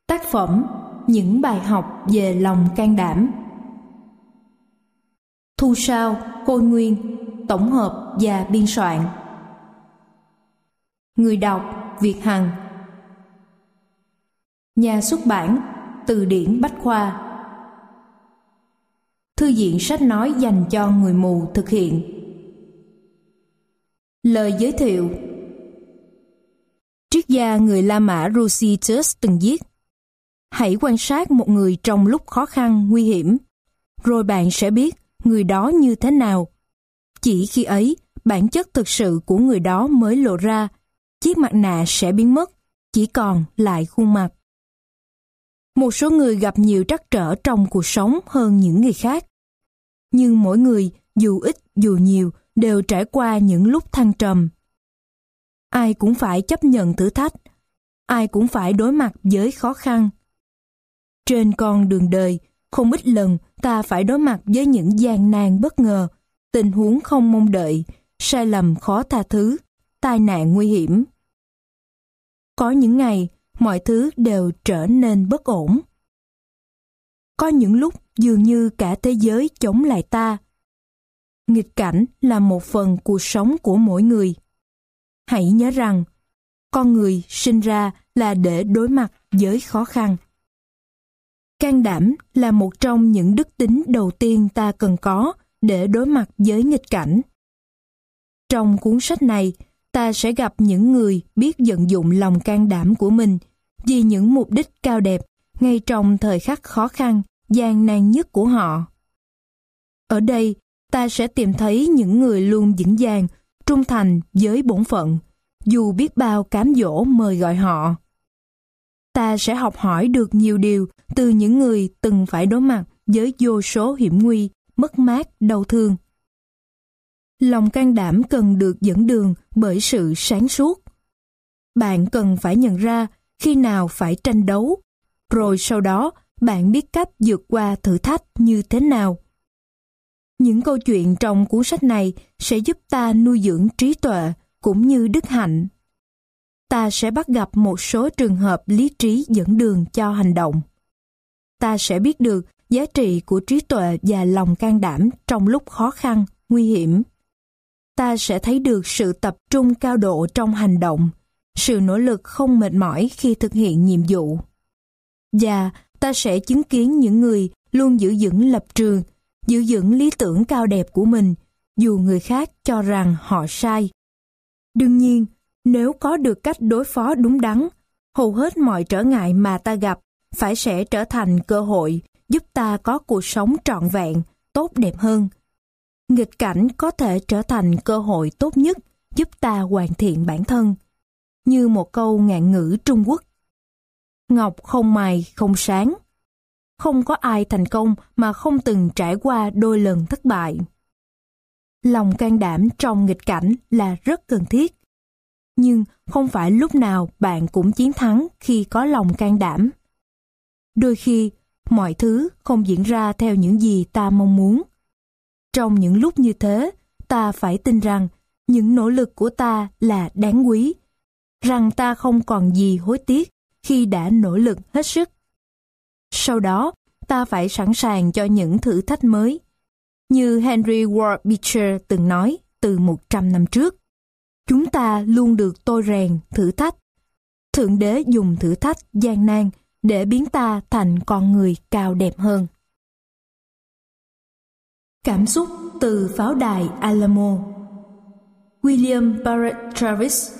Tác phẩm Những bài học về lòng can đảm. Thu sao, Khôi Nguyên, tổng hợp và biên soạn. Người đọc Việt Hằng. Nhà xuất bản Từ điển Bách khoa. Thư viện sách nói dành cho người mù thực hiện. Lời giới thiệu. Triết gia người La Mã Rosicus từng viết: hãy quan sát một người trong lúc khó khăn, nguy hiểm, rồi bạn sẽ biết người đó như thế nào. Chỉ khi ấy, bản chất thực sự của người đó mới lộ ra, chiếc mặt nạ sẽ biến mất, chỉ còn lại khuôn mặt. Một số người gặp nhiều trắc trở trong cuộc sống hơn những người khác. Nhưng mỗi người, dù ít dù nhiều, đều trải qua những lúc thăng trầm. Ai cũng phải chấp nhận thử thách, ai cũng phải đối mặt với khó khăn. Trên con đường đời, không ít lần ta phải đối mặt với những gian nan bất ngờ, tình huống không mong đợi, sai lầm khó tha thứ, tai nạn nguy hiểm. Có những ngày, mọi thứ đều trở nên bất ổn. Có những lúc dường như cả thế giới chống lại ta. Nghịch cảnh là một phần cuộc sống của mỗi người. Hãy nhớ rằng, con người sinh ra là để đối mặt với khó khăn. Can đảm là một trong những đức tính đầu tiên ta cần có để đối mặt với nghịch cảnh. Trong cuốn sách này, ta sẽ gặp những người biết vận dụng lòng can đảm của mình vì những mục đích cao đẹp ngay trong thời khắc khó khăn, gian nan nhất của họ. Ở đây, ta sẽ tìm thấy những người luôn vững vàng, trung thành với bổn phận, dù biết bao cám dỗ mời gọi họ. Ta sẽ học hỏi được nhiều điều từ những người từng phải đối mặt với vô số hiểm nguy, mất mát, đau thương. Lòng can đảm cần được dẫn đường bởi sự sáng suốt. Bạn cần phải nhận ra khi nào phải tranh đấu, rồi sau đó bạn biết cách vượt qua thử thách như thế nào. Những câu chuyện trong cuốn sách này sẽ giúp ta nuôi dưỡng trí tuệ cũng như đức hạnh. Ta sẽ bắt gặp một số trường hợp lý trí dẫn đường cho hành động. Ta sẽ biết được giá trị của trí tuệ và lòng can đảm trong lúc khó khăn, nguy hiểm. Ta sẽ thấy được sự tập trung cao độ trong hành động, sự nỗ lực không mệt mỏi khi thực hiện nhiệm vụ. Và ta sẽ chứng kiến những người luôn giữ vững lập trường, giữ vững lý tưởng cao đẹp của mình, dù người khác cho rằng họ sai. Đương nhiên, nếu có được cách đối phó đúng đắn, hầu hết mọi trở ngại mà ta gặp sẽ trở thành cơ hội giúp ta có cuộc sống trọn vẹn, tốt đẹp hơn. Nghịch cảnh có thể trở thành cơ hội tốt nhất giúp ta hoàn thiện bản thân. Như một câu ngạn ngữ Trung Quốc: ngọc không mài không sáng. Không có ai thành công mà không từng trải qua đôi lần thất bại. Lòng can đảm trong nghịch cảnh là rất cần thiết. Nhưng không phải lúc nào bạn cũng chiến thắng khi có lòng can đảm. Đôi khi, mọi thứ không diễn ra theo những gì ta mong muốn. Trong những lúc như thế, ta phải tin rằng những nỗ lực của ta là đáng quý, rằng ta không còn gì hối tiếc khi đã nỗ lực hết sức. Sau đó, ta phải sẵn sàng cho những thử thách mới. Như Henry Ward Beecher từng nói từ 100 năm trước, chúng ta luôn được tôi rèn thử thách. Thượng đế dùng thử thách gian nan để biến ta thành con người cao đẹp hơn. Cảm xúc từ pháo đài Alamo. William Barrett Travis.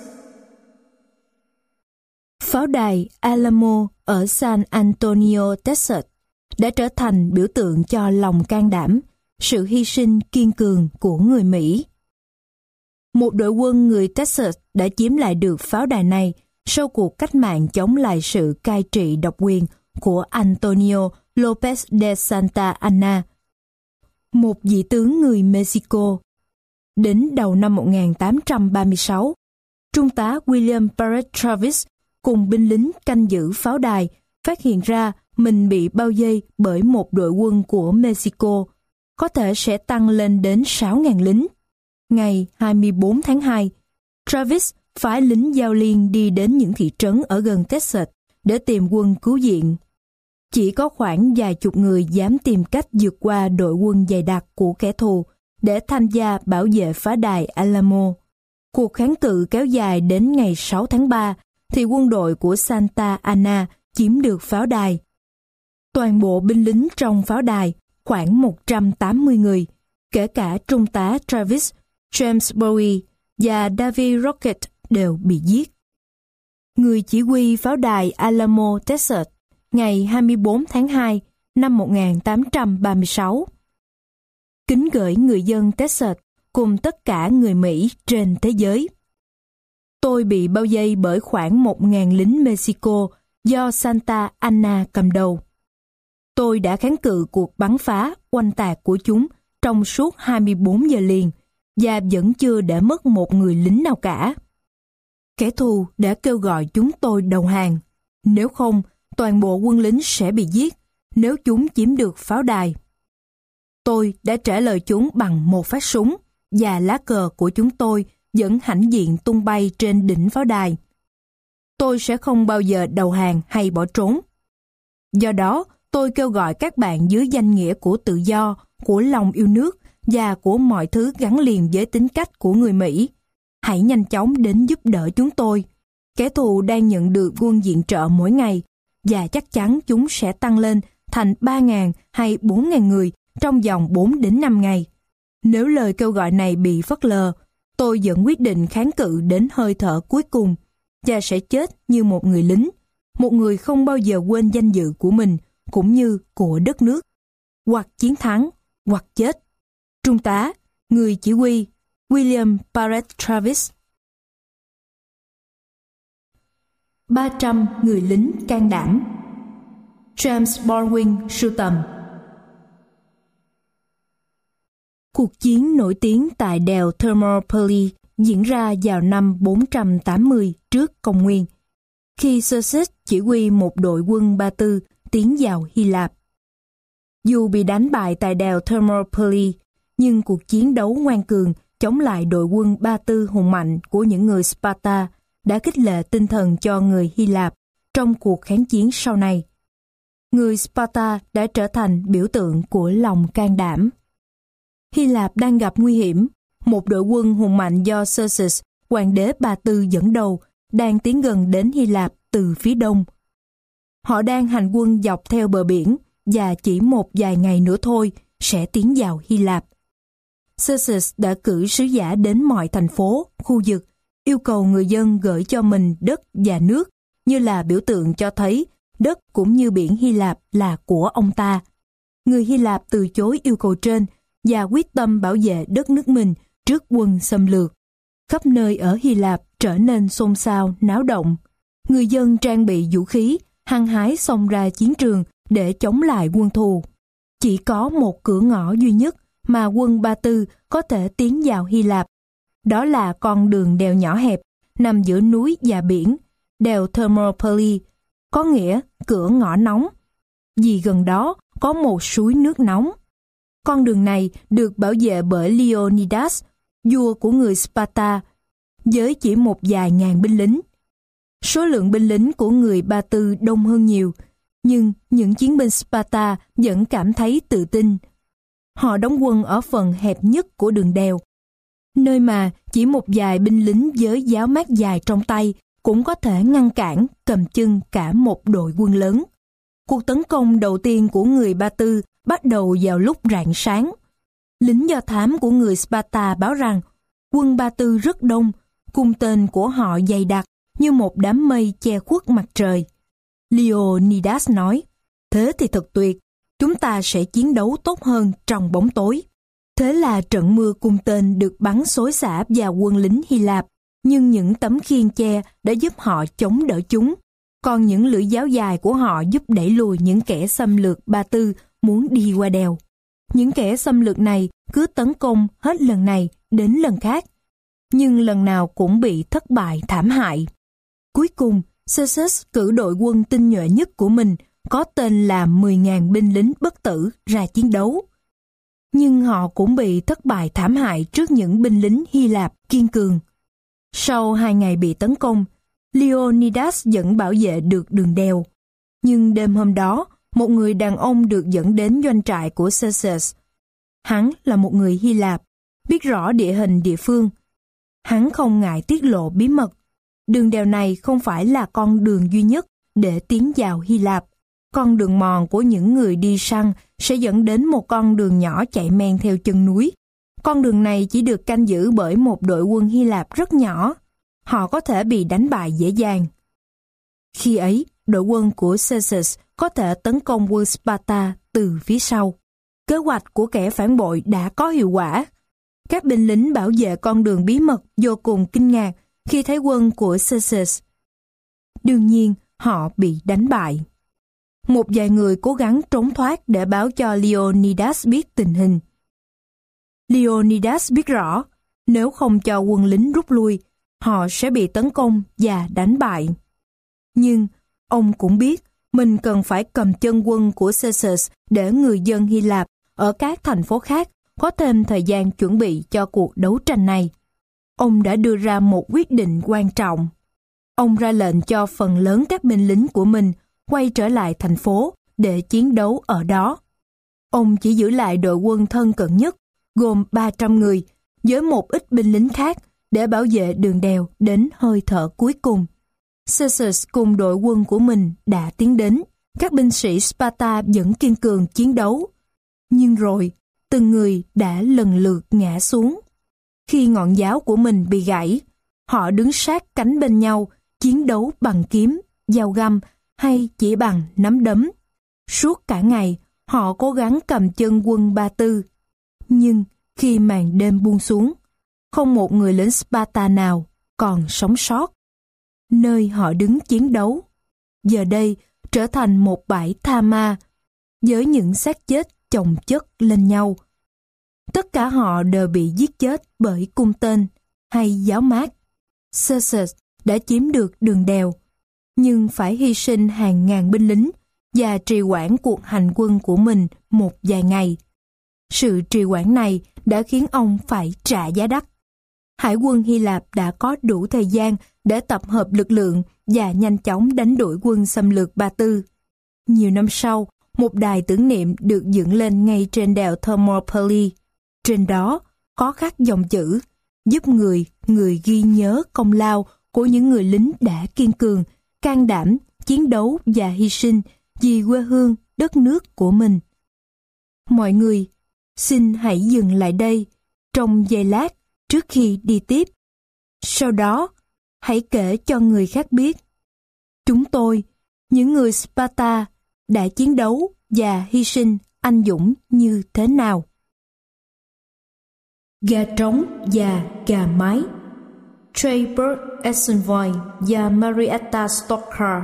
Pháo đài Alamo ở San Antonio, Texas đã trở thành biểu tượng cho lòng can đảm, sự hy sinh kiên cường của người Mỹ. Một đội quân người Texas đã chiếm lại được pháo đài này sau cuộc cách mạng chống lại sự cai trị độc quyền của Antonio López de Santa Anna, một vị tướng người Mexico. Đến đầu năm 1836, Trung tá William Barrett Travis cùng binh lính canh giữ pháo đài phát hiện ra mình bị bao vây bởi một đội quân của Mexico, có thể sẽ tăng lên đến 6.000 lính. Ngày 24 tháng 2, Travis phái lính giao liên đi đến những thị trấn ở gần Texas để tìm quân cứu viện. Chỉ có khoảng vài chục người dám tìm cách vượt qua đội quân dày đặc của kẻ thù để tham gia bảo vệ pháo đài Alamo. Cuộc kháng cự kéo dài đến ngày 6 tháng 3, thì quân đội của Santa Anna chiếm được pháo đài. Toàn bộ binh lính trong pháo đài, khoảng 180 người, kể cả trung tá Travis, James Bowie và David Rocket đều bị giết. Người chỉ huy pháo đài Alamo, Texas, ngày 24 tháng 2 năm 1836. Kính gửi người dân Texas cùng tất cả người Mỹ trên thế giới. Tôi bị bao vây bởi khoảng 1.000 lính Mexico do Santa Anna cầm đầu. Tôi đã kháng cự cuộc bắn phá oanh tạc của chúng trong suốt 24 giờ liền và vẫn chưa để mất một người lính nào cả. Kẻ thù đã kêu gọi chúng tôi đầu hàng. Nếu không, toàn bộ quân lính sẽ bị giết nếu chúng chiếm được pháo đài. Tôi đã trả lời chúng bằng một phát súng và lá cờ của chúng tôi vẫn hãnh diện tung bay trên đỉnh pháo đài. Tôi sẽ không bao giờ đầu hàng hay bỏ trốn. Do đó, tôi kêu gọi các bạn dưới danh nghĩa của tự do, của lòng yêu nước và của mọi thứ gắn liền với tính cách của người Mỹ. Hãy nhanh chóng đến giúp đỡ chúng tôi. Kẻ thù đang nhận được quân viện trợ mỗi ngày và chắc chắn chúng sẽ tăng lên thành 3.000 hay 4.000 người trong vòng 4 đến 5 ngày. Nếu lời kêu gọi này bị phớt lờ, tôi vẫn quyết định kháng cự đến hơi thở cuối cùng và sẽ chết như một người lính, một người không bao giờ quên danh dự của mình cũng như của đất nước. Hoặc chiến thắng, hoặc chết. Trung tá, người chỉ huy, William Barrett Travis. 300 người lính can đảm. James Baldwin sưu tầm. Cuộc chiến nổi tiếng tại đèo Thermopylae diễn ra vào năm 480 trước công nguyên, khi Xerxes chỉ huy một đội quân Ba Tư tiến vào Hy Lạp. Dù bị đánh bại tại đèo Thermopylae, nhưng cuộc chiến đấu ngoan cường chống lại đội quân Ba Tư hùng mạnh của những người Sparta đã khích lệ tinh thần cho người Hy Lạp trong cuộc kháng chiến sau này. Người Sparta đã trở thành biểu tượng của lòng can đảm. Hy Lạp đang gặp nguy hiểm. Một đội quân hùng mạnh do Xerxes, hoàng đế Ba Tư dẫn đầu, đang tiến gần đến Hy Lạp từ phía đông. Họ đang hành quân dọc theo bờ biển và chỉ một vài ngày nữa thôi sẽ tiến vào Hy Lạp. Xerxes đã cử sứ giả đến mọi thành phố, khu vực, yêu cầu người dân gửi cho mình đất và nước như là biểu tượng cho thấy đất cũng như biển Hy Lạp là của ông ta. Người Hy Lạp từ chối yêu cầu trên và quyết tâm bảo vệ đất nước mình trước quân xâm lược. Khắp nơi ở Hy Lạp trở nên xôn xao, náo động. Người dân trang bị vũ khí, hăng hái xông ra chiến trường để chống lại quân thù. Chỉ có một cửa ngõ duy nhất mà quân Ba Tư có thể tiến vào Hy Lạp. Đó là con đường đèo nhỏ hẹp, nằm giữa núi và biển, đèo Thermopylae, có nghĩa cửa ngõ nóng, vì gần đó có một suối nước nóng. Con đường này được bảo vệ bởi Leonidas, vua của người Sparta, với chỉ một vài ngàn binh lính. Số lượng binh lính của người Ba Tư đông hơn nhiều, nhưng những chiến binh Sparta vẫn cảm thấy tự tin. Họ đóng quân ở phần hẹp nhất của đường đèo, nơi mà chỉ một vài binh lính với giáo mát dài trong tay cũng có thể ngăn cản, cầm chân cả một đội quân lớn. Cuộc tấn công đầu tiên của người Ba Tư bắt đầu vào lúc rạng sáng. Lính do thám của người Sparta báo rằng quân Ba Tư rất đông, cung tên của họ dày đặc như một đám mây che khuất mặt trời. Leonidas nói, thế thì thật tuyệt, chúng ta sẽ chiến đấu tốt hơn trong bóng tối. Thế là trận mưa cung tên được bắn xối xả vào quân lính Hy Lạp, nhưng những tấm khiên che đã giúp họ chống đỡ chúng. Còn những lưỡi giáo dài của họ giúp đẩy lùi những kẻ xâm lược Ba Tư muốn đi qua đèo. Những kẻ xâm lược này cứ tấn công hết lần này đến lần khác, nhưng lần nào cũng bị thất bại thảm hại. Cuối cùng, Xerxes cử đội quân tinh nhuệ nhất của mình, có tên là 10.000 binh lính bất tử ra chiến đấu. Nhưng họ cũng bị thất bại thảm hại trước những binh lính Hy Lạp kiên cường. Sau 2 ngày bị tấn công, Leonidas dẫn bảo vệ được đường đèo. Nhưng đêm hôm đó, một người đàn ông được dẫn đến doanh trại của Xerxes. Hắn là một người Hy Lạp, biết rõ địa hình địa phương. Hắn không ngại tiết lộ bí mật. Đường đèo này không phải là con đường duy nhất để tiến vào Hy Lạp. Con đường mòn của những người đi săn sẽ dẫn đến một con đường nhỏ chạy men theo chân núi. Con đường này chỉ được canh giữ bởi một đội quân Hy Lạp rất nhỏ. Họ có thể bị đánh bại dễ dàng. Khi ấy, đội quân của Xerxes có thể tấn công quân Sparta từ phía sau. Kế hoạch của kẻ phản bội đã có hiệu quả. Các binh lính bảo vệ con đường bí mật vô cùng kinh ngạc khi thấy quân của Xerxes. Đương nhiên, họ bị đánh bại. Một vài người cố gắng trốn thoát để báo cho Leonidas biết tình hình. Leonidas biết rõ, nếu không cho quân lính rút lui, họ sẽ bị tấn công và đánh bại. Nhưng ông cũng biết mình cần phải cầm chân quân của Xerxes để người dân Hy Lạp ở các thành phố khác có thêm thời gian chuẩn bị cho cuộc đấu tranh này. Ông đã đưa ra một quyết định quan trọng. Ông ra lệnh cho phần lớn các binh lính của mình quay trở lại thành phố để chiến đấu ở đó. Ông chỉ giữ lại đội quân thân cận nhất, gồm 300 người, với một ít binh lính khác để bảo vệ đường đèo đến hơi thở cuối cùng. Xerxes cùng đội quân của mình đã tiến đến. Các binh sĩ Sparta vẫn kiên cường chiến đấu. Nhưng rồi, từng người đã lần lượt ngã xuống. Khi ngọn giáo của mình bị gãy, họ đứng sát cánh bên nhau, chiến đấu bằng kiếm, dao găm hay chỉ bằng nắm đấm. Suốt cả ngày, họ cố gắng cầm chân quân Ba Tư. Nhưng khi màn đêm buông xuống, không một người lính Sparta nào còn sống sót. Nơi họ đứng chiến đấu, giờ đây trở thành một bãi tha ma, với những xác chết chồng chất lên nhau. Tất cả họ đều bị giết chết bởi cung tên hay giáo mát. Xerxes đã chiếm được đường đèo, nhưng phải hy sinh hàng ngàn binh lính và trì hoãn cuộc hành quân của mình một vài ngày. Sự trì hoãn này đã khiến ông phải trả giá đắt. Hải quân Hy Lạp đã có đủ thời gian để tập hợp lực lượng và nhanh chóng đánh đuổi quân xâm lược Ba Tư. Nhiều năm sau, một đài tưởng niệm được dựng lên ngay trên đèo Thermopylae. Trên đó có khắc dòng chữ giúp người ghi nhớ công lao của những người lính đã kiên cường, can đảm, chiến đấu và hy sinh vì quê hương, đất nước của mình. Mọi người, xin hãy dừng lại đây trong giây lát trước khi đi tiếp. Sau đó, hãy kể cho người khác biết. Chúng tôi, những người Sparta, đã chiến đấu và hy sinh anh dũng như thế nào. Gà trống và gà mái. Treyberg Eisenwein và Marietta Stocker.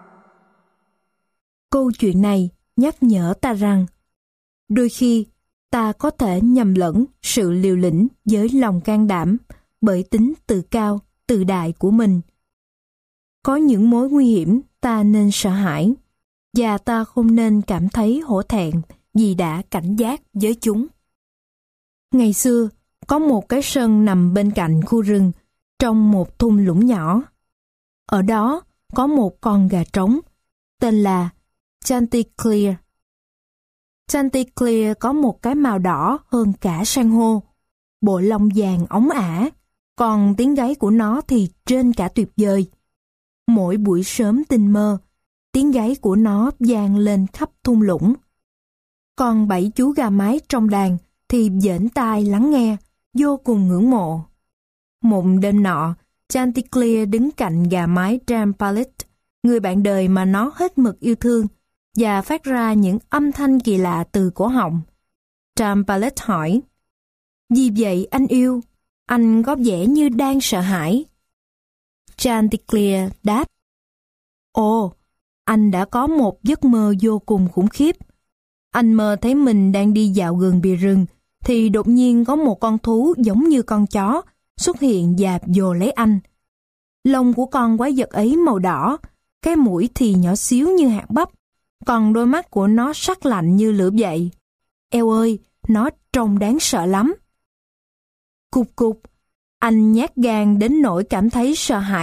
Câu chuyện này nhắc nhở ta rằng đôi khi ta có thể nhầm lẫn sự liều lĩnh với lòng can đảm bởi tính tự cao, tự đại của mình. Có những mối nguy hiểm ta nên sợ hãi và ta không nên cảm thấy hổ thẹn vì đã cảnh giác với chúng. Ngày xưa, có một cái sân nằm bên cạnh khu rừng trong một thung lũng nhỏ. Ở đó có một con gà trống tên là Chanticleer. Chanticleer có một cái màu đỏ hơn cả san hô, bộ lông vàng óng ả, còn tiếng gáy của nó thì trên cả tuyệt vời. Mỗi buổi sớm tinh mơ, tiếng gáy của nó vang lên khắp thung lũng. Còn 7 chú gà mái trong đàn thì dễn tai lắng nghe, vô cùng ngưỡng mộ. Một đêm nọ, Chanticleer đứng cạnh gà mái Trampalette, người bạn đời mà nó hết mực yêu thương, và phát ra những âm thanh kỳ lạ từ cổ họng. Trampalette hỏi, "Vì vậy anh yêu, anh có vẻ như đang sợ hãi." Chanticleer đáp, "Ồ, anh đã có một giấc mơ vô cùng khủng khiếp. Anh mơ thấy mình đang đi dạo gần bìa rừng, thì đột nhiên có một con thú giống như con chó xuất hiện và vồ lấy anh. Lông của con quái vật ấy màu đỏ, cái mũi thì nhỏ xíu như hạt bắp, còn đôi mắt của nó sắc lạnh như lửa vậy. Eo ơi, nó trông đáng sợ lắm." Cục cục, anh nhát gan đến nỗi cảm thấy sợ hãi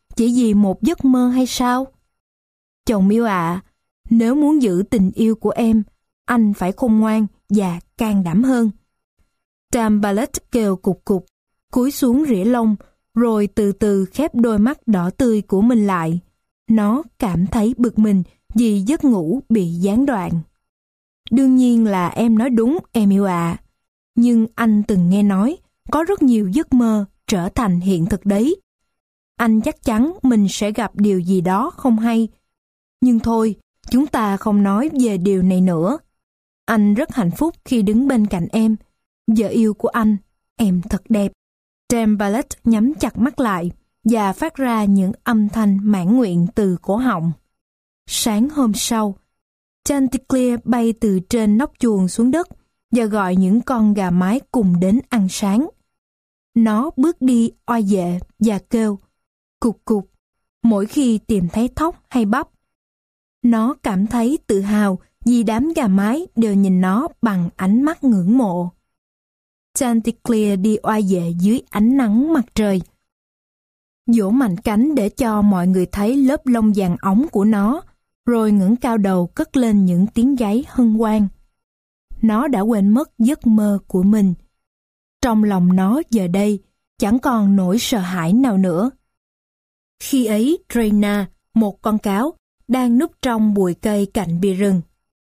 chỉ vì một giấc mơ hay sao? Chồng yêu ạ, nếu muốn giữ tình yêu của em, anh phải khôn ngoan và can đảm hơn. Timberlake kêu cục cục, cúi xuống rỉa lông, rồi từ từ khép đôi mắt đỏ tươi của mình lại. Nó cảm thấy bực mình vì giấc ngủ bị gián đoạn. Đương nhiên là em nói đúng, em yêu ạ. Nhưng anh từng nghe nói có rất nhiều giấc mơ trở thành hiện thực đấy. Anh chắc chắn mình sẽ gặp điều gì đó không hay. Nhưng thôi, chúng ta không nói về điều này nữa. Anh rất hạnh phúc khi đứng bên cạnh em. Vợ yêu của anh, em thật đẹp. Timberlake nhắm chặt mắt lại và phát ra những âm thanh mãn nguyện từ cổ họng. Sáng hôm sau, Chanticleer bay từ trên nóc chuồng xuống đất và gọi những con gà mái cùng đến ăn sáng. Nó bước đi oai vệ và kêu cục cục mỗi khi tìm thấy thóc hay bắp. Nó cảm thấy tự hào vì đám gà mái đều nhìn nó bằng ánh mắt ngưỡng mộ. Chanticleer đi oai vệ dưới ánh nắng mặt trời, vỗ mạnh cánh để cho mọi người thấy lớp lông vàng óng của nó, rồi ngẩng cao đầu cất lên những tiếng gáy hân hoan. Nó đã quên mất giấc mơ của mình. Trong lòng nó giờ đây chẳng còn nỗi sợ hãi nào nữa. Khi ấy, Reyna, một con cáo, đang núp trong bụi cây cạnh bìa rừng.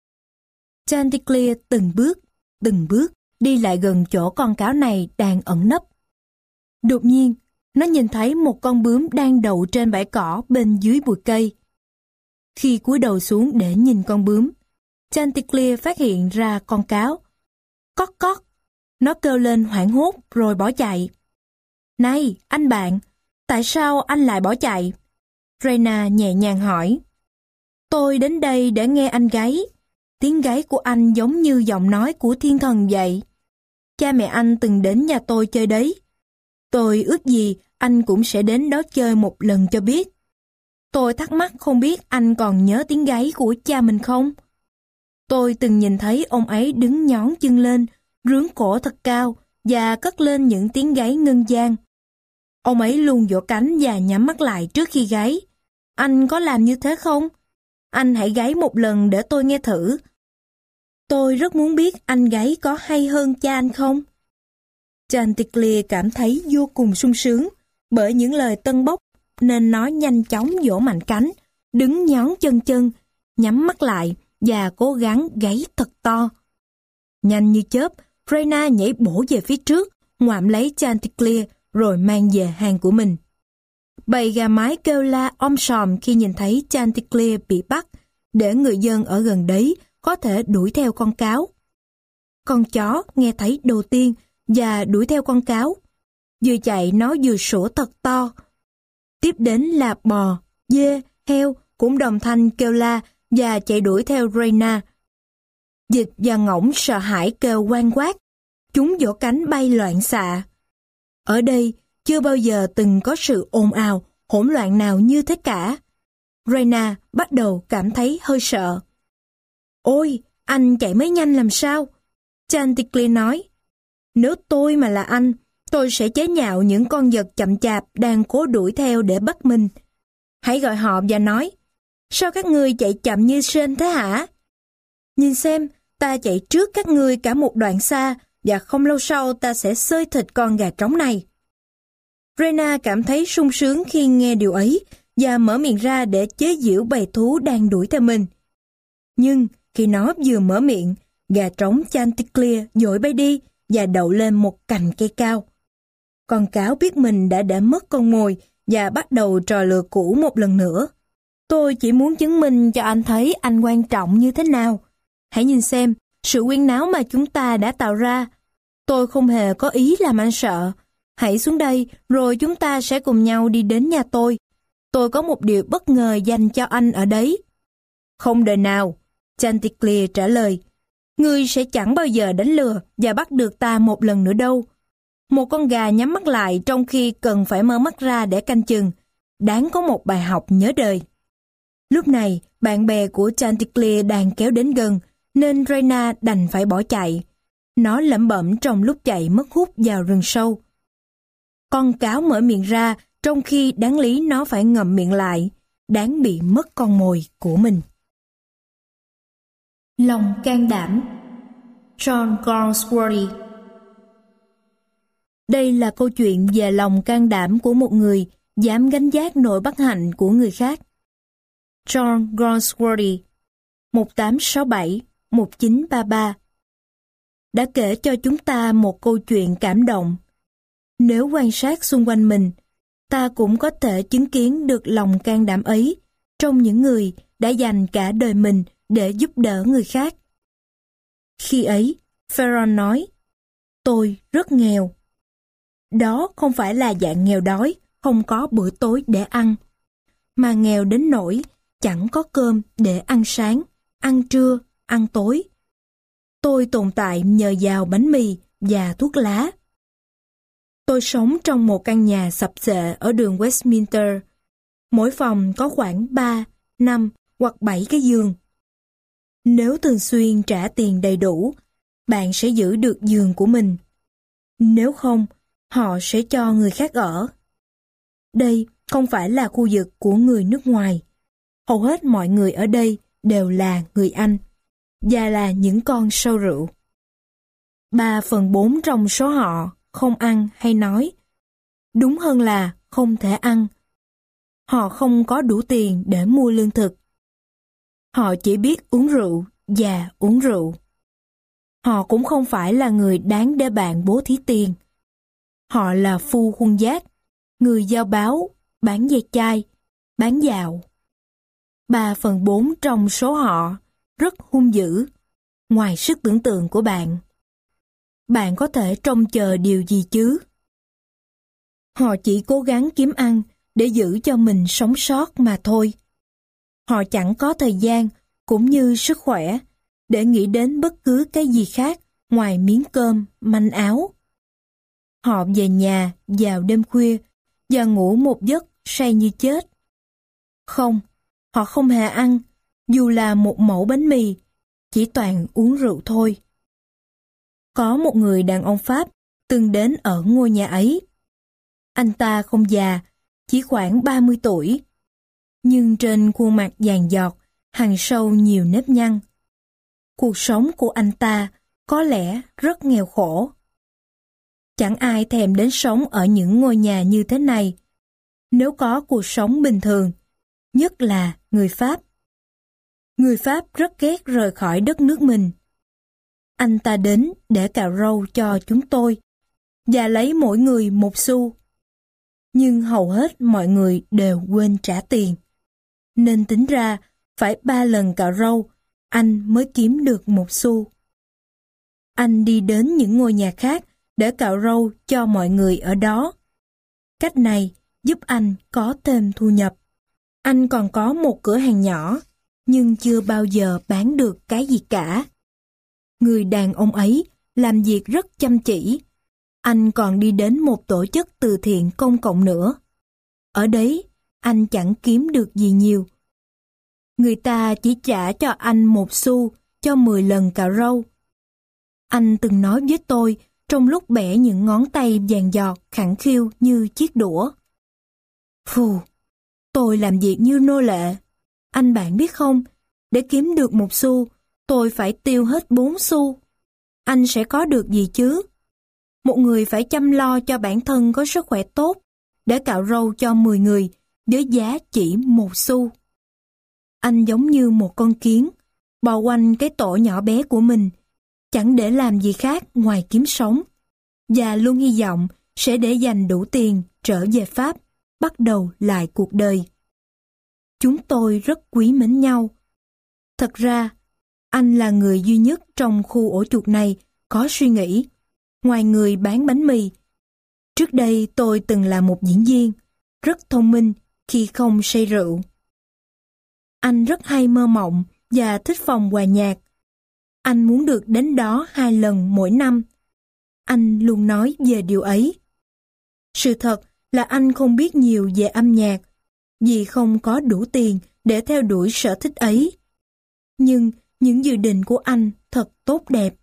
Chanticleer từng bước đi lại gần chỗ con cáo này đang ẩn nấp. Đột nhiên, nó nhìn thấy một con bướm đang đậu trên bãi cỏ bên dưới bụi cây. Khi cúi đầu xuống để nhìn con bướm, Chanticleer phát hiện ra con cáo. Cót cót, nó kêu lên hoảng hốt rồi bỏ chạy. Này, anh bạn, tại sao anh lại bỏ chạy? Reyna nhẹ nhàng hỏi. Tôi đến đây để nghe anh gáy. Tiếng gáy của anh giống như giọng nói của thiên thần vậy. Cha mẹ anh từng đến nhà tôi chơi đấy. Tôi ước gì anh cũng sẽ đến đó chơi một lần cho biết. Tôi thắc mắc không biết anh còn nhớ tiếng gáy của cha mình không? Tôi từng nhìn thấy ông ấy đứng nhón chân lên, rướn cổ thật cao và cất lên những tiếng gáy ngân vang. Ông ấy luôn vỗ cánh và nhắm mắt lại trước khi gáy. Anh có làm như thế không? Anh hãy gáy một lần để tôi nghe thử. Tôi rất muốn biết anh gáy có hay hơn cha anh không? Chanticleer cảm thấy vô cùng sung sướng bởi những lời tân bốc, nên nó nhanh chóng vỗ mạnh cánh, đứng nhón chân, nhắm mắt lại và cố gắng gáy thật to. Nhanh như chớp, Reyna nhảy bổ về phía trước, ngoạm lấy Chanticleer rồi mang về hang của mình. Bầy gà mái kêu la om sòm khi nhìn thấy Chanticleer bị bắt, để người dân ở gần đấy có thể đuổi theo con cáo. Con chó nghe thấy đầu tiên và đuổi theo con cáo. Vừa chạy nó vừa sủa thật to. Tiếp đến là bò, dê, heo cũng đồng thanh kêu la và chạy đuổi theo Reyna. Vịt và ngỗng sợ hãi kêu oang quát. Chúng vỗ cánh bay loạn xạ. Ở đây chưa bao giờ từng có sự ồn ào, hỗn loạn nào như thế cả. Reyna bắt đầu cảm thấy hơi sợ. Ôi, anh chạy mới nhanh làm sao? Chanticleer nói. Nếu tôi mà là anh, tôi sẽ chế nhạo những con vật chậm chạp đang cố đuổi theo để bắt mình. Hãy gọi họ và nói, sao các ngươi chạy chậm như sên thế hả? Nhìn xem, ta chạy trước các ngươi cả một đoạn xa và không lâu sau ta sẽ xơi thịt con gà trống này. Reyna cảm thấy sung sướng khi nghe điều ấy và mở miệng ra để chế giễu bầy thú đang đuổi theo mình. Nhưng khi nó vừa mở miệng, gà trống Chanticleer vội bay đi và đậu lên một cành cây cao. Con cáo biết mình đã để mất con mồi và bắt đầu trò lừa cũ một lần nữa. Tôi chỉ muốn chứng minh cho anh thấy anh quan trọng như thế nào. Hãy nhìn xem sự huyên náo mà chúng ta đã tạo ra. Tôi không hề có ý làm anh sợ. Hãy xuống đây rồi chúng ta sẽ cùng nhau đi đến nhà tôi. Tôi có một điều bất ngờ dành cho anh ở đấy. Không đời nào, Chanticleer trả lời. Ngươi sẽ chẳng bao giờ đánh lừa và bắt được ta một lần nữa đâu. Một con gà nhắm mắt lại trong khi cần phải mở mắt ra để canh chừng, đáng có một bài học nhớ đời. Lúc này, bạn bè của Chanticleer đang kéo đến gần, nên Reyna đành phải bỏ chạy. Nó lẩm bẩm trong lúc chạy mất hút vào rừng sâu. Con cáo mở miệng ra trong khi đáng lý nó phải ngậm miệng lại, đáng bị mất con mồi của mình. Lòng can đảm. John Galsworthy. Đây là câu chuyện về lòng can đảm của một người dám gánh vác nỗi bất hạnh của người khác. John Galsworthy, 1867-1933, đã kể cho chúng ta một câu chuyện cảm động. Nếu quan sát xung quanh mình, ta cũng có thể chứng kiến được lòng can đảm ấy trong những người đã dành cả đời mình để giúp đỡ người khác. Khi ấy, Ferron nói, tôi rất nghèo. Đó không phải là dạng nghèo đói, không có bữa tối để ăn, mà nghèo đến nỗi chẳng có cơm để ăn sáng, ăn trưa, ăn tối. Tôi tồn tại nhờ vào bánh mì và thuốc lá. Tôi sống trong một căn nhà sập xệ ở đường Westminster. Mỗi phòng có khoảng 3, 5 hoặc 7 cái giường. Nếu thường xuyên trả tiền đầy đủ, bạn sẽ giữ được giường của mình. Nếu không, họ sẽ cho người khác ở. Đây không phải là khu vực của người nước ngoài. Hầu hết mọi người ở đây đều là người Anh, và là những con sâu rượu. 3/4 trong số họ không ăn hay nói. Đúng hơn là không thể ăn. Họ không có đủ tiền để mua lương thực. Họ chỉ biết uống rượu và uống rượu. Họ cũng không phải là người đáng để bạn bố thí tiền. Họ là phu khuân giác, người giao báo, bán ve chai, bán dạo. 3/4 trong số họ rất hung dữ, ngoài sức tưởng tượng của bạn. Bạn có thể trông chờ điều gì chứ? Họ chỉ cố gắng kiếm ăn để giữ cho mình sống sót mà thôi. Họ chẳng có thời gian cũng như sức khỏe để nghĩ đến bất cứ cái gì khác ngoài miếng cơm, manh áo. Họ về nhà vào đêm khuya và ngủ một giấc say như chết. Không, họ không hề ăn, dù là một mẩu bánh mì, chỉ toàn uống rượu thôi. Có một người đàn ông Pháp từng đến ở ngôi nhà ấy. Anh ta không già, chỉ khoảng 30 tuổi. Nhưng trên khuôn mặt vàng giọt, hằn sâu nhiều nếp nhăn. Cuộc sống của anh ta có lẽ rất nghèo khổ. Chẳng ai thèm đến sống ở những ngôi nhà như thế này, nếu có cuộc sống bình thường, nhất là người Pháp. Người Pháp rất ghét rời khỏi đất nước mình. Anh ta đến để cạo râu cho chúng tôi, và lấy mỗi người 1 xu. Nhưng hầu hết mọi người đều quên trả tiền. Nên tính ra phải 3 lần cạo râu, anh mới kiếm được 1 xu. Anh đi đến những ngôi nhà khác để cạo râu cho mọi người ở đó. Cách này giúp anh có thêm thu nhập. Anh còn có một cửa hàng nhỏ, nhưng chưa bao giờ bán được cái gì cả. Người đàn ông ấy làm việc rất chăm chỉ. Anh còn đi đến một tổ chức từ thiện công cộng nữa. Ở đấy, anh chẳng kiếm được gì nhiều. Người ta chỉ trả cho anh 1 xu cho 10 lần cạo râu. Anh từng nói với tôi trong lúc bẻ những ngón tay vàng giọt khẳng khiu như chiếc đũa. Phù, tôi làm việc như nô lệ. Anh bạn biết không, để kiếm được 1 xu, tôi phải tiêu hết 4 xu. Anh sẽ có được gì chứ? Một người phải chăm lo cho bản thân có sức khỏe tốt, để cạo râu cho 10 người với giá chỉ 1 xu. Anh giống như một con kiến, bò quanh cái tổ nhỏ bé của mình, chẳng để làm gì khác ngoài kiếm sống, và luôn hy vọng sẽ để dành đủ tiền trở về Pháp, bắt đầu lại cuộc đời. Chúng tôi rất quý mến nhau. Thật ra, anh là người duy nhất trong khu ổ chuột này có suy nghĩ, ngoài người bán bánh mì. Trước đây tôi từng là một diễn viên, rất thông minh khi không say rượu. Anh rất hay mơ mộng và thích phòng hòa nhạc. Anh muốn được đến đó 2 lần mỗi năm. Anh luôn nói về điều ấy. Sự thật là anh không biết nhiều về âm nhạc, vì không có đủ tiền để theo đuổi sở thích ấy. Nhưng những dự định của anh thật tốt đẹp.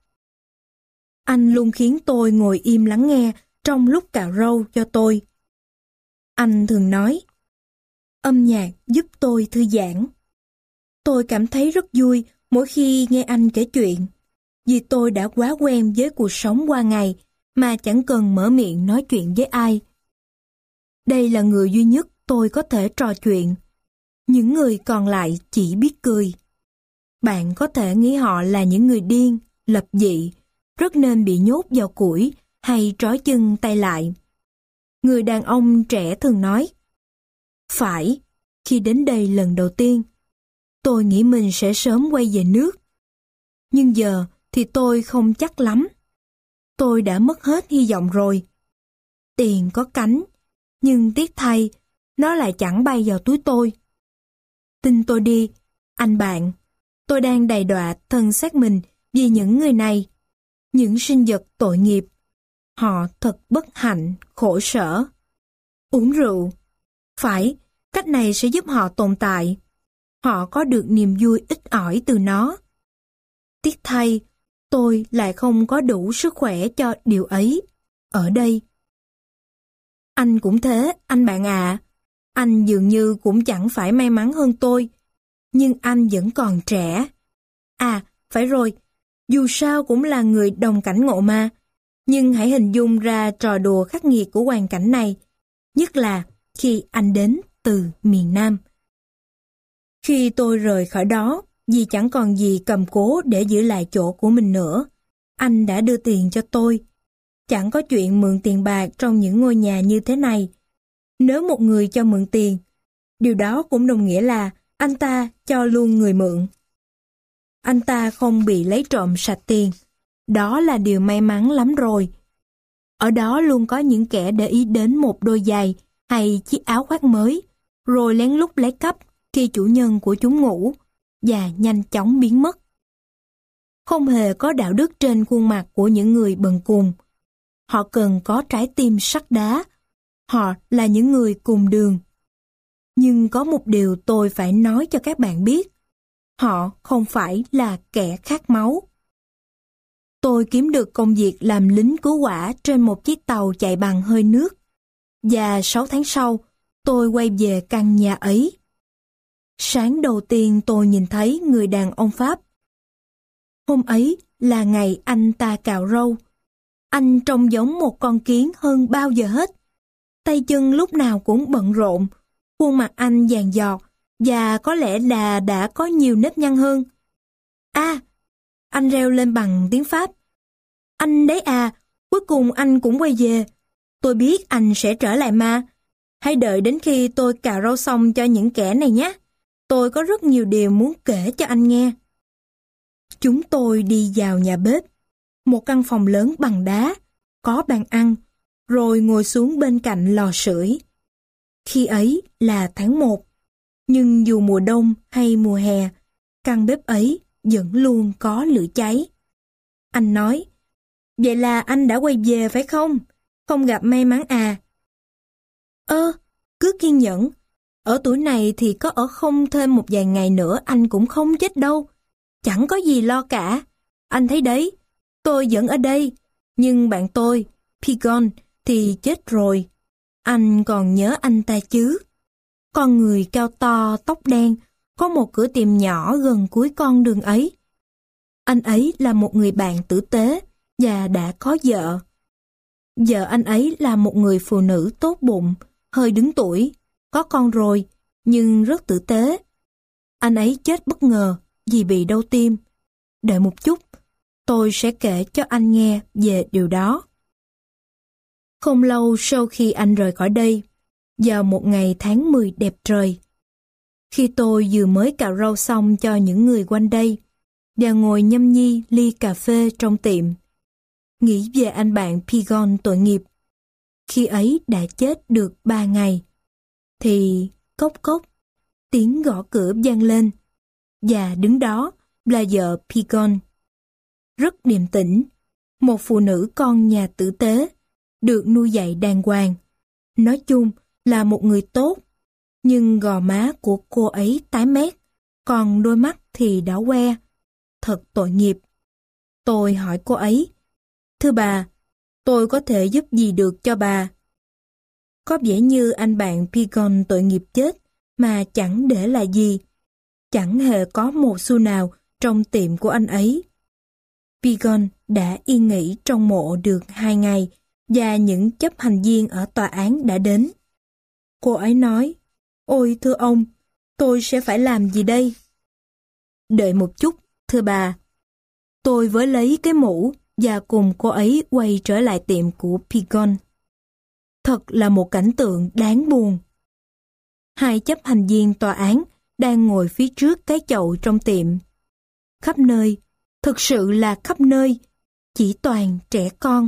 Anh luôn khiến tôi ngồi im lắng nghe trong lúc cạo râu cho tôi. Anh thường nói, âm nhạc giúp tôi thư giãn. Tôi cảm thấy rất vui mỗi khi nghe anh kể chuyện, vì tôi đã quá quen với cuộc sống qua ngày mà chẳng cần mở miệng nói chuyện với ai. Đây là người duy nhất tôi có thể trò chuyện. Những người còn lại chỉ biết cười. Bạn có thể nghĩ họ là những người điên, lập dị, rất nên bị nhốt vào củi hay trói chân tay lại. Người đàn ông trẻ thường nói, phải, khi đến đây lần đầu tiên, tôi nghĩ mình sẽ sớm quay về nước. Nhưng giờ thì tôi không chắc lắm. Tôi đã mất hết hy vọng rồi. Tiền có cánh, nhưng tiếc thay, nó lại chẳng bay vào túi tôi. Tin tôi đi, anh bạn, tôi đang đày đọa thân xác mình vì những người này, những sinh vật tội nghiệp. Họ thật bất hạnh, khổ sở. Uống rượu, phải, cách này sẽ giúp họ tồn tại. Họ có được niềm vui ít ỏi từ nó. Tiếc thay, tôi lại không có đủ sức khỏe cho điều ấy. Ở đây. Anh cũng thế, anh bạn ạ. Anh dường như cũng chẳng phải may mắn hơn tôi. Nhưng anh vẫn còn trẻ. À, phải rồi, dù sao cũng là người đồng cảnh ngộ mà. Nhưng hãy hình dung ra trò đùa khắc nghiệt của hoàn cảnh này. Nhất là khi anh đến từ miền Nam. Khi tôi rời khỏi đó, vì chẳng còn gì cầm cố để giữ lại chỗ của mình nữa, anh đã đưa tiền cho tôi. Chẳng có chuyện mượn tiền bạc trong những ngôi nhà như thế này. Nếu một người cho mượn tiền, điều đó cũng đồng nghĩa là anh ta cho luôn người mượn. Anh ta không bị lấy trộm sạch tiền. Đó là điều may mắn lắm rồi. Ở đó luôn có những kẻ để ý đến một đôi giày hay chiếc áo khoác mới, rồi lén lút lấy cắp khi chủ nhân của chúng ngủ, và nhanh chóng biến mất. Không hề có đạo đức trên khuôn mặt của những người bần cùng. Họ cần có trái tim sắt đá. Họ là những người cùng đường. Nhưng có một điều tôi phải nói cho các bạn biết. Họ không phải là kẻ khát máu. Tôi kiếm được công việc làm lính cứu hỏa trên một chiếc tàu chạy bằng hơi nước. Và 6 tháng sau, tôi quay về căn nhà ấy. Sáng đầu tiên tôi nhìn thấy người đàn ông Pháp. Hôm ấy là ngày anh ta cạo râu. Anh trông giống một con kiến hơn bao giờ hết. Tay chân lúc nào cũng bận rộn, khuôn mặt anh vàng giọt và có lẽ là đã có nhiều nếp nhăn hơn. À, anh reo lên bằng tiếng Pháp. Anh đấy à, cuối cùng anh cũng quay về. Tôi biết anh sẽ trở lại mà. Hãy đợi đến khi tôi cạo râu xong cho những kẻ này nhé. Tôi có rất nhiều điều muốn kể cho anh nghe. Chúng tôi đi vào nhà bếp, một căn phòng lớn bằng đá, có bàn ăn, rồi ngồi xuống bên cạnh lò sưởi. Khi ấy là tháng 1, nhưng dù mùa đông hay mùa hè, căn bếp ấy vẫn luôn có lửa cháy. Anh nói, vậy là anh đã quay về phải không? Không gặp may mắn à? Cứ kiên nhẫn. Ở tuổi này thì có ở không thêm một vài ngày nữa anh cũng không chết đâu. Chẳng có gì lo cả. Anh thấy đấy, tôi vẫn ở đây. Nhưng bạn tôi, Pigon, thì chết rồi. Anh còn nhớ anh ta chứ? Con người cao to, tóc đen, có một cửa tiệm nhỏ gần cuối con đường ấy. Anh ấy là một người bạn tử tế và đã có vợ. Vợ anh ấy là một người phụ nữ tốt bụng, hơi đứng tuổi, có con rồi, nhưng rất tử tế. Anh ấy chết bất ngờ vì bị đau tim. Đợi một chút, tôi sẽ kể cho anh nghe về điều đó. Không lâu sau khi anh rời khỏi đây, vào một ngày tháng 10 đẹp trời, khi tôi vừa mới cạo râu xong cho những người quanh đây, và ngồi nhâm nhi ly cà phê trong tiệm, nghĩ về anh bạn Pigon tội nghiệp. Khi ấy đã chết được 3 ngày, thì cốc cốc, tiếng gõ cửa vang lên, và đứng đó là vợ Pigon. Rất điềm tĩnh, một phụ nữ con nhà tử tế, được nuôi dạy đàng hoàng. Nói chung là một người tốt, nhưng gò má của cô ấy tái mét, còn đôi mắt thì đỏ que. Thật tội nghiệp. Tôi hỏi cô ấy, thưa bà, tôi có thể giúp gì được cho bà? Có vẻ như anh bạn Pigon tội nghiệp chết mà chẳng để lại gì. Chẳng hề có một xu nào trong tiệm của anh ấy. Pigon đã yên nghỉ trong mộ được 2 ngày và những chấp hành viên ở tòa án đã đến. Cô ấy nói, ôi thưa ông, tôi sẽ phải làm gì đây? Đợi một chút, thưa bà. Tôi với lấy cái mũ và cùng cô ấy quay trở lại tiệm của Pigon. Thật là một cảnh tượng đáng buồn. 2 chấp hành viên tòa án đang ngồi phía trước cái chậu trong tiệm. Khắp nơi, thực sự là khắp nơi, chỉ toàn trẻ con.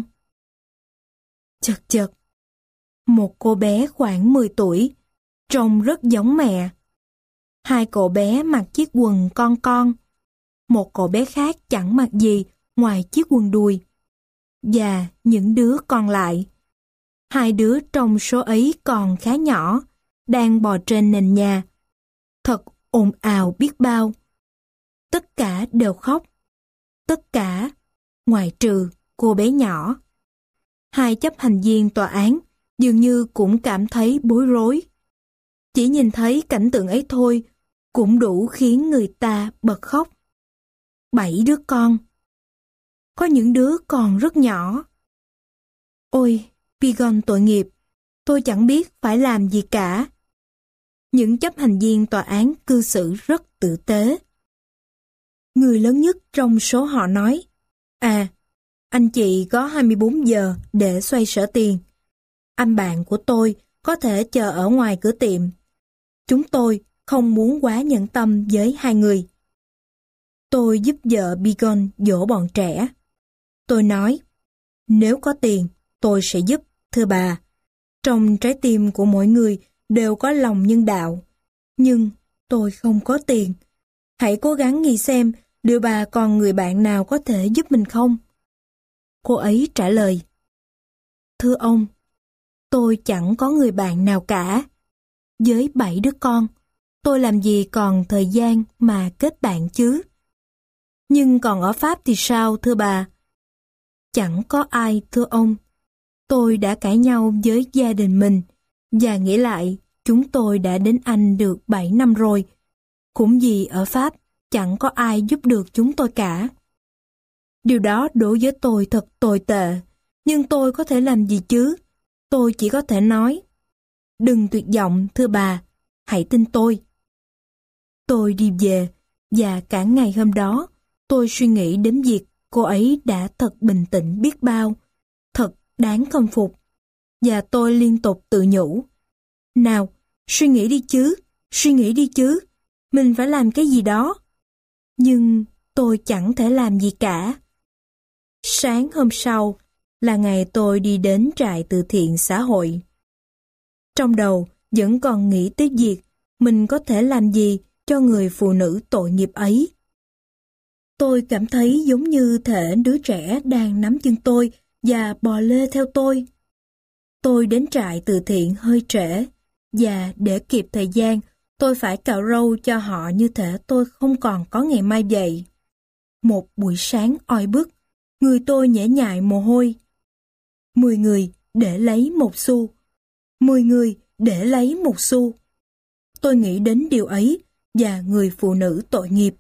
Chật chật, một cô bé khoảng 10 tuổi, trông rất giống mẹ. 2 cậu bé mặc chiếc quần con. Một cậu bé khác chẳng mặc gì ngoài chiếc quần đùi. Và những đứa còn lại. 2 đứa trong số ấy còn khá nhỏ, đang bò trên nền nhà. Thật ồn ào biết bao. Tất cả đều khóc. Tất cả, ngoại trừ cô bé nhỏ. 2 chấp hành viên tòa án dường như cũng cảm thấy bối rối. Chỉ nhìn thấy cảnh tượng ấy thôi cũng đủ khiến người ta bật khóc. 7 đứa con. Có những đứa còn rất nhỏ. Ôi, Pigon tội nghiệp, tôi chẳng biết phải làm gì cả. Những chấp hành viên tòa án cư xử rất tử tế. Người lớn nhất trong số họ nói, anh chị có 24 giờ để xoay sở tiền. Anh bạn của tôi có thể chờ ở ngoài cửa tiệm. Chúng tôi không muốn quá nhẫn tâm với 2 người. Tôi giúp vợ Pigon dỗ bọn trẻ. Tôi nói, nếu có tiền, tôi sẽ giúp, thưa bà. Trong trái tim của mỗi người đều có lòng nhân đạo. Nhưng tôi không có tiền. Hãy cố gắng nghĩ xem liệu bà còn người bạn nào có thể giúp mình không? Cô ấy trả lời, thưa ông, tôi chẳng có người bạn nào cả. Với 7 đứa con, tôi làm gì còn thời gian mà kết bạn chứ? Nhưng còn ở Pháp thì sao, thưa bà? Chẳng có ai, thưa ông. Tôi đã cãi nhau với gia đình mình, và nghĩ lại, chúng tôi đã đến Anh được 7 năm rồi. Cũng vì ở Pháp, chẳng có ai giúp được chúng tôi cả. Điều đó đối với tôi thật tồi tệ, nhưng tôi có thể làm gì chứ? Tôi chỉ có thể nói, đừng tuyệt vọng, thưa bà, hãy tin tôi. Tôi đi về, và cả ngày hôm đó, tôi suy nghĩ đến việc cô ấy đã thật bình tĩnh biết bao, thật đáng khâm phục. Và tôi liên tục tự nhủ, nào, suy nghĩ đi chứ, mình phải làm cái gì đó. Nhưng tôi chẳng thể làm gì cả. Sáng hôm sau là ngày tôi đi đến trại từ thiện xã hội. Trong đầu vẫn còn nghĩ tới việc mình có thể làm gì cho người phụ nữ tội nghiệp ấy. Tôi cảm thấy giống như thể đứa trẻ đang nắm chân tôi và bò lê theo tôi. Tôi đến trại từ thiện hơi trễ, và để kịp thời gian, tôi phải cạo râu cho họ như thể tôi không còn có ngày mai vậy. Một buổi sáng oi bức, người tôi nhễ nhại mồ hôi. 10 người để lấy 1 xu. 10 người để lấy 1 xu. Tôi nghĩ đến điều ấy và người phụ nữ tội nghiệp.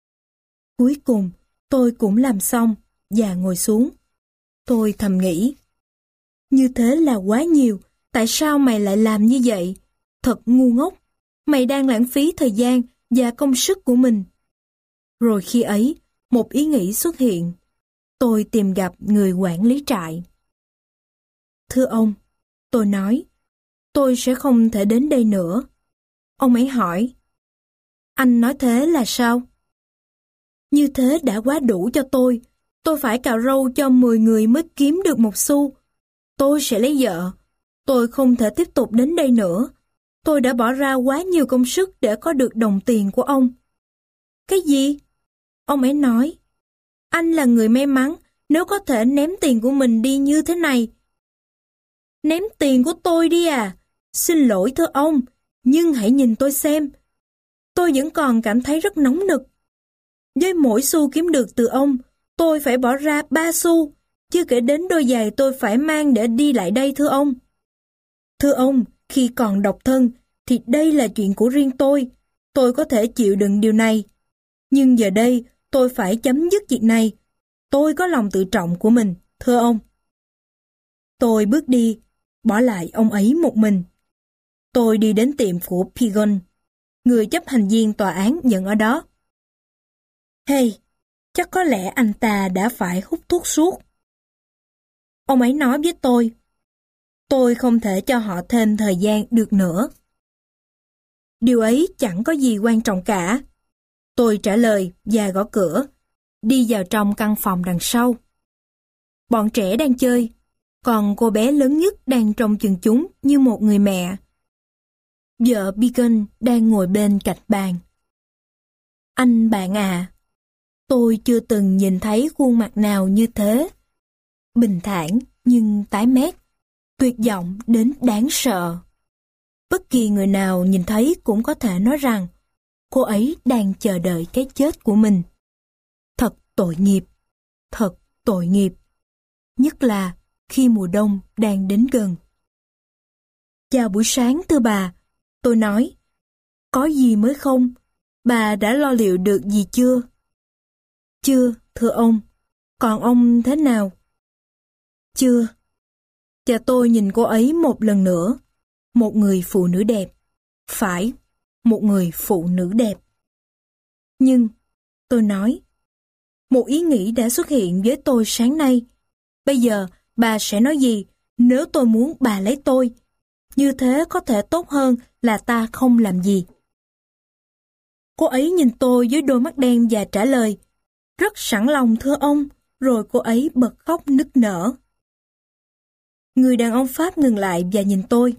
Cuối cùng, tôi cũng làm xong và ngồi xuống. Tôi thầm nghĩ, như thế là quá nhiều, tại sao mày lại làm như vậy? Thật ngu ngốc, mày đang lãng phí thời gian và công sức của mình. Rồi khi ấy, một ý nghĩ xuất hiện. Tôi tìm gặp người quản lý trại. Thưa ông, tôi nói, tôi sẽ không thể đến đây nữa. Ông ấy hỏi, anh nói thế là sao? Như thế đã quá đủ cho tôi phải cạo râu cho 10 người mới kiếm được 1 xu. Tôi sẽ lấy vợ, tôi không thể tiếp tục đến đây nữa. Tôi đã bỏ ra quá nhiều công sức để có được đồng tiền của ông. Cái gì? Ông ấy nói, anh là người may mắn nếu có thể ném tiền của mình đi như thế này. Ném tiền của tôi đi à? Xin lỗi thưa ông, nhưng hãy nhìn tôi xem. Tôi vẫn còn cảm thấy rất nóng nực. Với mỗi xu kiếm được từ ông, tôi phải bỏ ra 3 xu, chưa kể đến đôi giày tôi phải mang để đi lại đây thưa ông. Thưa ông, khi còn độc thân, thì đây là chuyện của riêng tôi có thể chịu đựng điều này. Nhưng giờ đây, tôi phải chấm dứt việc này. Tôi có lòng tự trọng của mình, thưa ông. Tôi bước đi, bỏ lại ông ấy một mình. Tôi đi đến tiệm của Pigon, người chấp hành viên tòa án nhận ở đó. Hey, chắc có lẽ anh ta đã phải hút thuốc suốt. Ông ấy nói với tôi không thể cho họ thêm thời gian được nữa. Điều ấy chẳng có gì quan trọng cả. Tôi trả lời và gõ cửa, đi vào trong căn phòng đằng sau. Bọn trẻ đang chơi, còn cô bé lớn nhất đang trông chừng chúng như một người mẹ. Vợ Beacon đang ngồi bên cạnh bàn. Anh bạn à, tôi chưa từng nhìn thấy khuôn mặt nào như thế. Bình thản nhưng tái mét, tuyệt vọng đến đáng sợ. Bất kỳ người nào nhìn thấy cũng có thể nói rằng cô ấy đang chờ đợi cái chết của mình. Thật tội nghiệp, thật tội nghiệp. Nhất là khi mùa đông đang đến gần. Chào buổi sáng thưa bà, tôi nói. Có gì mới không? Bà đã lo liệu được gì chưa? Chưa, thưa ông. Còn ông thế nào? Chưa. Và tôi nhìn cô ấy một lần nữa. Một người phụ nữ đẹp. Phải, một người phụ nữ đẹp. Nhưng, tôi nói, một ý nghĩ đã xuất hiện với tôi sáng nay. Bây giờ, bà sẽ nói gì nếu tôi muốn bà lấy tôi? Như thế có thể tốt hơn là ta không làm gì. Cô ấy nhìn tôi với đôi mắt đen và trả lời, rất sẵn lòng thưa ông, rồi cô ấy bật khóc nức nở. Người đàn ông Pháp ngừng lại và nhìn tôi.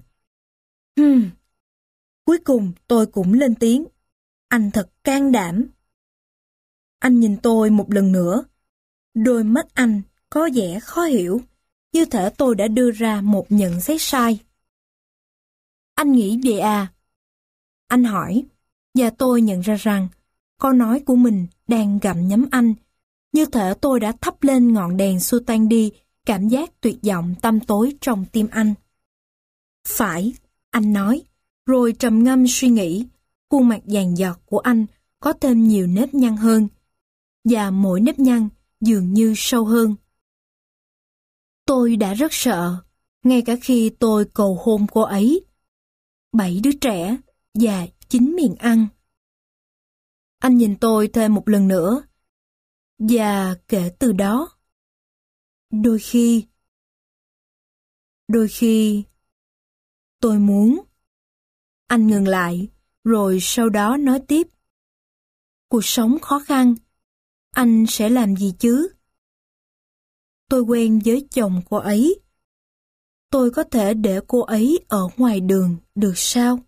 Cuối cùng tôi cũng lên tiếng. Anh thật can đảm. Anh nhìn tôi một lần nữa. Đôi mắt anh có vẻ khó hiểu, như thể tôi đã đưa ra một nhận xét sai. Anh nghĩ vậy à? Anh hỏi, và tôi nhận ra rằng câu nói của mình đang gặm nhấm anh, như thể tôi đã thắp lên ngọn đèn xua tan đi cảm giác tuyệt vọng tăm tối trong tim anh. Phải, anh nói, rồi trầm ngâm suy nghĩ, khuôn mặt vàng giọt của anh có thêm nhiều nếp nhăn hơn, và mỗi nếp nhăn dường như sâu hơn. Tôi đã rất sợ, ngay cả khi tôi cầu hôn cô ấy. 7 đứa trẻ và 9 miệng ăn. Anh nhìn tôi thêm một lần nữa, và kể từ đó, đôi khi, tôi muốn. Anh ngừng lại, rồi sau đó nói tiếp. Cuộc sống khó khăn, anh sẽ làm gì chứ? Tôi quen với chồng cô ấy. Tôi có thể để cô ấy ở ngoài đường được sao?